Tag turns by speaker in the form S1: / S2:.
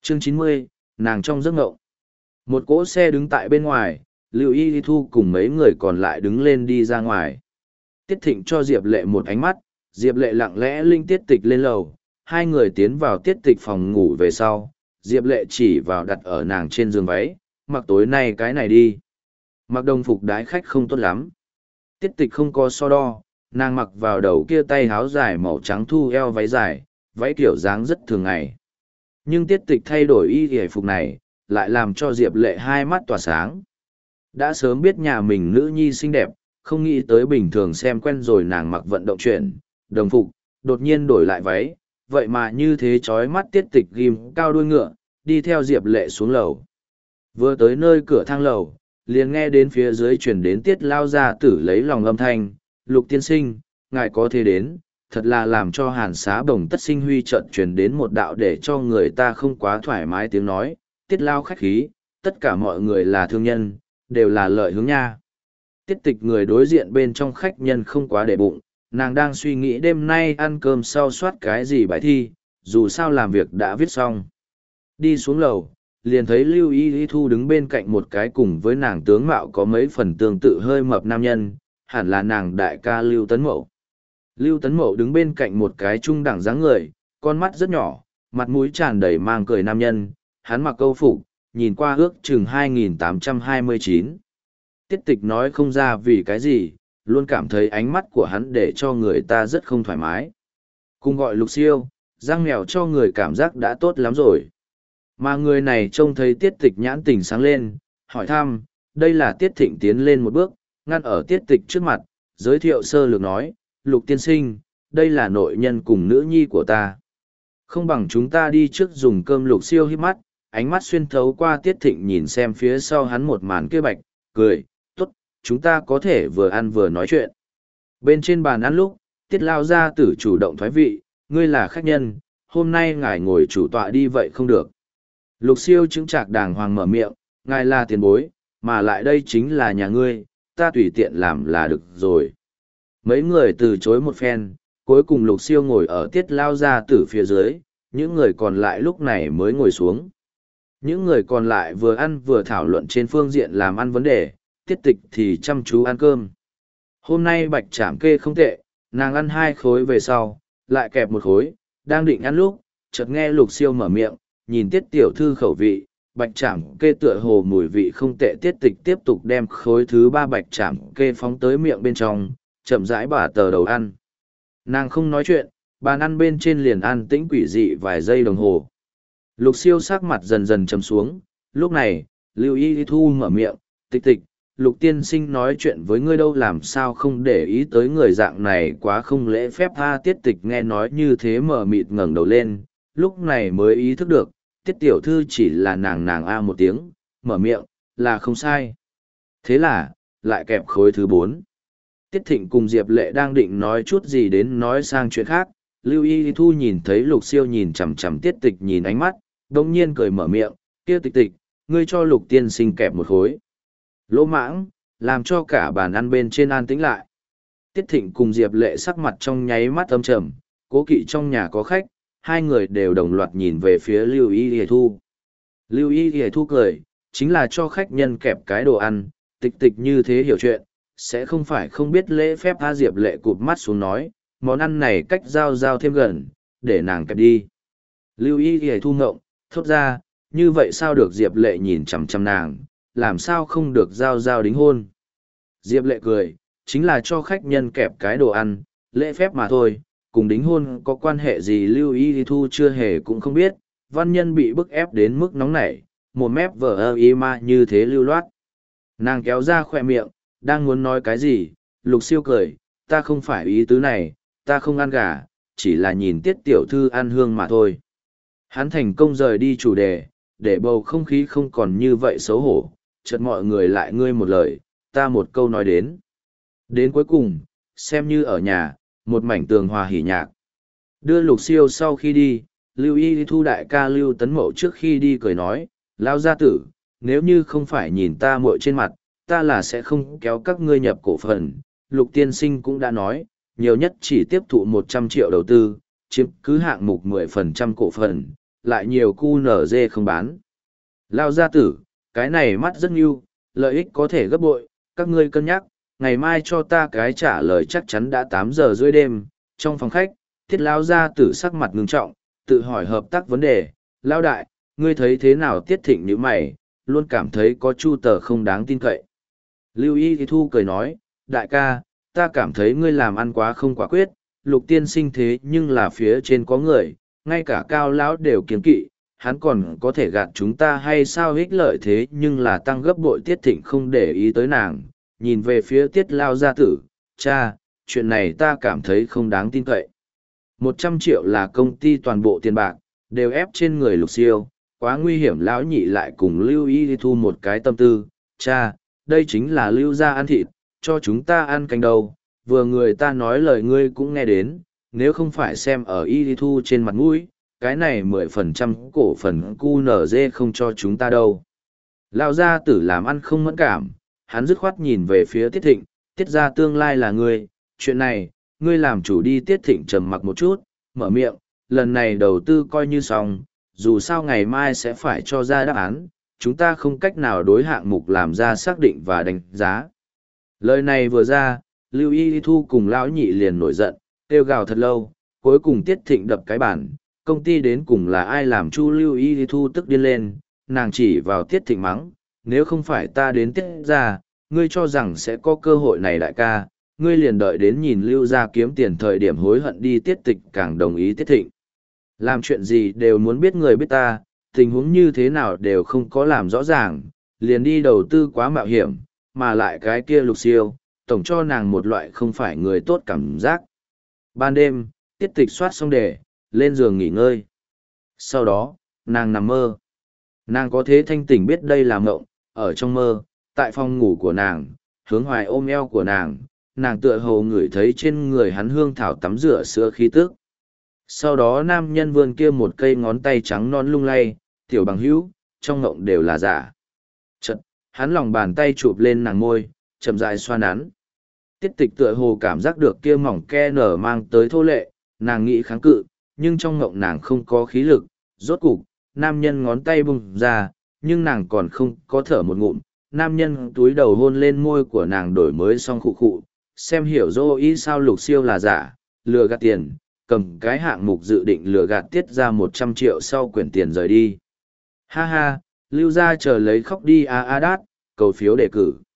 S1: Chương 90, nàng trong giấc ngộng. Một cỗ xe đứng tại bên ngoài, Lưu Y Thu cùng mấy người còn lại đứng lên đi ra ngoài. Tiết Thịnh cho Diệp Lệ một ánh mắt, Diệp Lệ lặng lẽ linh Tiết Tịch lên lầu, hai người tiến vào Tiết Tịch phòng ngủ về sau, Diệp Lệ chỉ vào đặt ở nàng trên giường váy, mặc tối nay cái này đi. Mặc đồng phục đái khách không tốt lắm. Tiết Tịch không có so đo, nàng mặc vào đầu kia tay áo dài màu trắng thu eo váy dài, váy kiểu dáng rất thường ngày. Nhưng Tiết Tịch thay đổi y y phục này, lại làm cho Diệp Lệ hai mắt tỏa sáng. Đã sớm biết nhà mình nữ nhi xinh đẹp, không nghĩ tới bình thường xem quen rồi nàng mặc vận động chuyển, đồng phục, đột nhiên đổi lại váy, vậy mà như thế chói mắt Tiết Tịch ghim cao đuôi ngựa, đi theo Diệp Lệ xuống lầu. Vừa tới nơi cửa thang lầu, liền nghe đến phía dưới chuyển đến Tiết lao gia tử lấy lòng âm thanh, Lục tiên sinh, ngài có thể đến, thật là làm cho hàn xá bồng tất sinh huy trận truyền đến một đạo để cho người ta không quá thoải mái tiếng nói, Tiết lao khách khí, tất cả mọi người là thương nhân, đều là lợi hướng nha. Tiết Tịch người đối diện bên trong khách nhân không quá để bụng, nàng đang suy nghĩ đêm nay ăn cơm sau soát cái gì bài thi, dù sao làm việc đã viết xong. Đi xuống lầu, liền thấy Lưu Y Thu đứng bên cạnh một cái cùng với nàng tướng mạo có mấy phần tương tự hơi mập nam nhân, hẳn là nàng đại ca Lưu Tấn Mậu. Lưu Tấn Mậu đứng bên cạnh một cái trung đẳng dáng người, con mắt rất nhỏ, mặt mũi tràn đầy mang cười nam nhân, hắn mặc câu phục, nhìn qua ước chừng 2829. Tiết Tịch nói không ra vì cái gì, luôn cảm thấy ánh mắt của hắn để cho người ta rất không thoải mái. Cùng gọi Lục Siêu, Giang Mèo cho người cảm giác đã tốt lắm rồi. Mà người này trông thấy Tiết Tịch nhãn tình sáng lên, hỏi thăm, đây là Tiết Thịnh tiến lên một bước, ngăn ở Tiết Tịch trước mặt, giới thiệu sơ lược nói, Lục tiên sinh, đây là nội nhân cùng nữ nhi của ta. Không bằng chúng ta đi trước dùng cơm. Lục Siêu híp mắt, ánh mắt xuyên thấu qua Tiết Thịnh nhìn xem phía sau hắn một màn kia bạch, cười, tốt, chúng ta có thể vừa ăn vừa nói chuyện. Bên trên bàn ăn lúc, Tiết lao gia tử chủ động thoái vị, ngươi là khách nhân, hôm nay ngài ngồi chủ tọa đi vậy không được. Lục Siêu chứng trạc đàng hoàng mở miệng, ngài là tiền bối, mà lại đây chính là nhà ngươi, ta tùy tiện làm là được rồi. Mấy người từ chối một phen, cuối cùng Lục Siêu ngồi ở Tiết lao gia tử phía dưới, những người còn lại lúc này mới ngồi xuống. Những người còn lại vừa ăn vừa thảo luận trên phương diện làm ăn vấn đề, Tiết Tịch thì chăm chú ăn cơm. Hôm nay bạch trảm kê không tệ, nàng ăn 2 khối về sau, lại kẹp 1 khối, đang định ăn lúc, chợt nghe Lục Siêu mở miệng, nhìn Tiết tiểu thư khẩu vị, bạch trảm kê tựa hồ mùi vị không tệ. Tiết Tịch tiếp tục đem khối thứ 3 bạch trảm kê phóng tới miệng bên trong, chậm rãi bả tờ đầu ăn. Nàng không nói chuyện, bàn ăn bên trên liền ăn tĩnh quỷ dị vài giây đồng hồ. Lục Siêu sắc mặt dần dần trầm xuống, lúc này, Lưu Y Thu mở miệng, Tịch Tịch, Lục tiên sinh nói chuyện với ngươi đâu, làm sao không để ý tới người dạng này quá không lễ phép ha. Tiết Tịch nghe nói như thế mờ mịt ngẩng đầu lên, lúc này mới ý thức được, Tiết tiểu thư chỉ là nàng a một tiếng, mở miệng, là không sai. Thế là, lại kẹp khối thứ 4. Tiết Thịnh cùng Diệp Lệ đang định nói chút gì đến nói sang chuyện khác, Lưu Y Thu nhìn thấy Lục Siêu nhìn chằm chằm Tiết Tịch nhìn ánh mắt, đồng nhiên cười mở miệng, kia Tịch Tịch, ngươi cho Lục tiên sinh kẹp 1 khối. Lỗ mãng, làm cho cả bàn ăn bên trên an tĩnh lại. Tiết Thịnh cùng Diệp Lệ sắc mặt trong nháy mắt âm trầm, cố kỵ trong nhà có khách, hai người đều đồng loạt nhìn về phía Lưu Y Thu. Lưu Y Thu cười, chính là cho khách nhân kẹp cái đồ ăn, Tịch Tịch như thế hiểu chuyện, sẽ không phải không biết lễ phép. A Diệp Lệ cụp mắt xuống nói, món ăn này cách giao thêm gần, để nàng kẹp đi. Lưu Y Thu ngộng, thốt ra, như vậy sao được. Diệp Lệ nhìn chằm chằm nàng, làm sao không được giao đính hôn. Diệp Lệ cười, chính là cho khách nhân kẹp cái đồ ăn, lễ phép mà thôi, cùng đính hôn có quan hệ gì. Lưu Y Thu chưa hề cũng không biết, văn nhân bị bức ép đến mức nóng nảy, một mép vờ y ma như thế lưu loát. Nàng kéo ra khỏe miệng, đang muốn nói cái gì, Lục Siêu cười, ta không phải ý tứ này, ta không ăn gà, chỉ là nhìn Tiết tiểu thư ăn hương mà thôi. Hắn thành công rời đi chủ đề, để bầu không khí không còn như vậy xấu hổ, chợt mọi người lại ngươi một lời, ta một câu nói đến. Đến cuối cùng, xem như ở nhà, một mảnh tường hòa hỉ nhạc. Đưa Lục Siêu sau khi đi, Lưu Y Thu đại ca Lưu Tấn Mậu trước khi đi cười nói, lao gia tử, nếu như không phải nhìn ta muội trên mặt, ta là sẽ không kéo các ngươi nhập cổ phần. Lục tiên sinh cũng đã nói, nhiều nhất chỉ tiếp thụ 100 triệu đầu tư, chiếm cứ hạng mục 10% cổ phần, lại nhiều cu nở dê không bán. Lao gia tử, cái này mắt rất nhiều, lợi ích có thể gấp bội, các ngươi cân nhắc, ngày mai cho ta cái trả lời chắc chắn đã 8 giờ rưỡi đêm. Trong phòng khách, Tiết Lao gia tử sắc mặt ngưng trọng, tự hỏi hợp tác vấn đề. Lao đại, ngươi thấy thế nào? Tiết Thịnh nhíu mày, luôn cảm thấy có Chu Tờ không đáng tin cậy. Lưu Y Thu cười nói, đại ca, ta cảm thấy ngươi làm ăn quá không quả quyết, Lục tiên sinh thế nhưng là phía trên có người, ngay cả Cao lão đều kiêng kỵ, hắn còn có thể gạt chúng ta hay sao? Ích lợi thế nhưng là tăng gấp bội. Tiết Thịnh không để ý tới nàng, nhìn về phía Tiết Lao gia tử, cha, chuyện này ta cảm thấy không đáng tin cậy. 100 triệu là công ty toàn bộ tiền bạc, đều ép trên người Lục Siêu, quá nguy hiểm. Lão nhị lại cùng Lưu Y Thu một cái tâm tư, cha, đây chính là Lưu gia ăn thịt, cho chúng ta ăn canh đầu, vừa người ta nói lời ngươi cũng nghe đến, nếu không phải xem ở Y Thu trên mặt mũi, cái này 10% cổ phần QNZ không cho chúng ta đâu. Lão gia tử làm ăn không mẫn cảm, hắn dứt khoát nhìn về phía Tiết Thịnh, Tiết gia tương lai là ngươi, chuyện này, ngươi làm chủ đi. Tiết Thịnh trầm mặc một chút, mở miệng, lần này đầu tư coi như xong, dù sao ngày mai sẽ phải cho ra đáp án, chúng ta không cách nào đối hạng mục làm ra xác định và đánh giá. Lời này vừa ra, Lưu Y Thu cùng lão nhị liền nổi giận, kêu gào thật lâu, cuối cùng Tiết Thịnh đập cái bản, công ty đến cùng là ai làm? Chu Lưu Y Thu tức điên lên, nàng chỉ vào Tiết Thịnh mắng, nếu không phải ta đến Tiết ra, ngươi cho rằng sẽ có cơ hội này đại ca, ngươi liền đợi đến nhìn Lưu ra kiếm tiền thời điểm hối hận đi. Tiết Tịch càng đồng ý Tiết Thịnh. Làm chuyện gì đều muốn biết người biết ta, tình huống như thế nào đều không có làm rõ ràng, liền đi đầu tư quá mạo hiểm, mà lại cái kia Lục Siêu, tổng cho nàng một loại không phải người tốt cảm giác. Ban đêm, Tiết Tịch soát xong đề, lên giường nghỉ ngơi. Sau đó, nàng nằm mơ. Nàng có thế thanh tỉnh biết đây là mộng, ở trong mơ, tại phòng ngủ của nàng, Hướng Hoài ôm eo của nàng tựa hồ ngửi thấy trên người hắn hương thảo tắm rửa sữa khí tức. Sau đó nam nhân vươn kia một cây ngón tay trắng non lung lay, tiểu bằng hữu, trong ngộng đều là giả. Chật, hắn lòng bàn tay chụp lên nàng môi, chậm rãi xoa nắn. Tiết Tịch tựa hồ cảm giác được kia mỏng ke nở mang tới thô lệ, nàng nghĩ kháng cự, nhưng trong ngộng nàng không có khí lực. Rốt cục, nam nhân ngón tay bung ra, nhưng nàng còn không có thở một ngụm. Nam nhân túi đầu hôn lên môi của nàng, đổi mới xong khụ khụ, xem hiểu dô ý sao Lục Siêu là giả, lừa gạt tiền, cầm cái hạng mục dự định lừa gạt Tiết ra 100 triệu sau quyển tiền rời đi. Ha ha, Lưu gia chờ lấy khóc đi a a đát, cầu phiếu đề cử.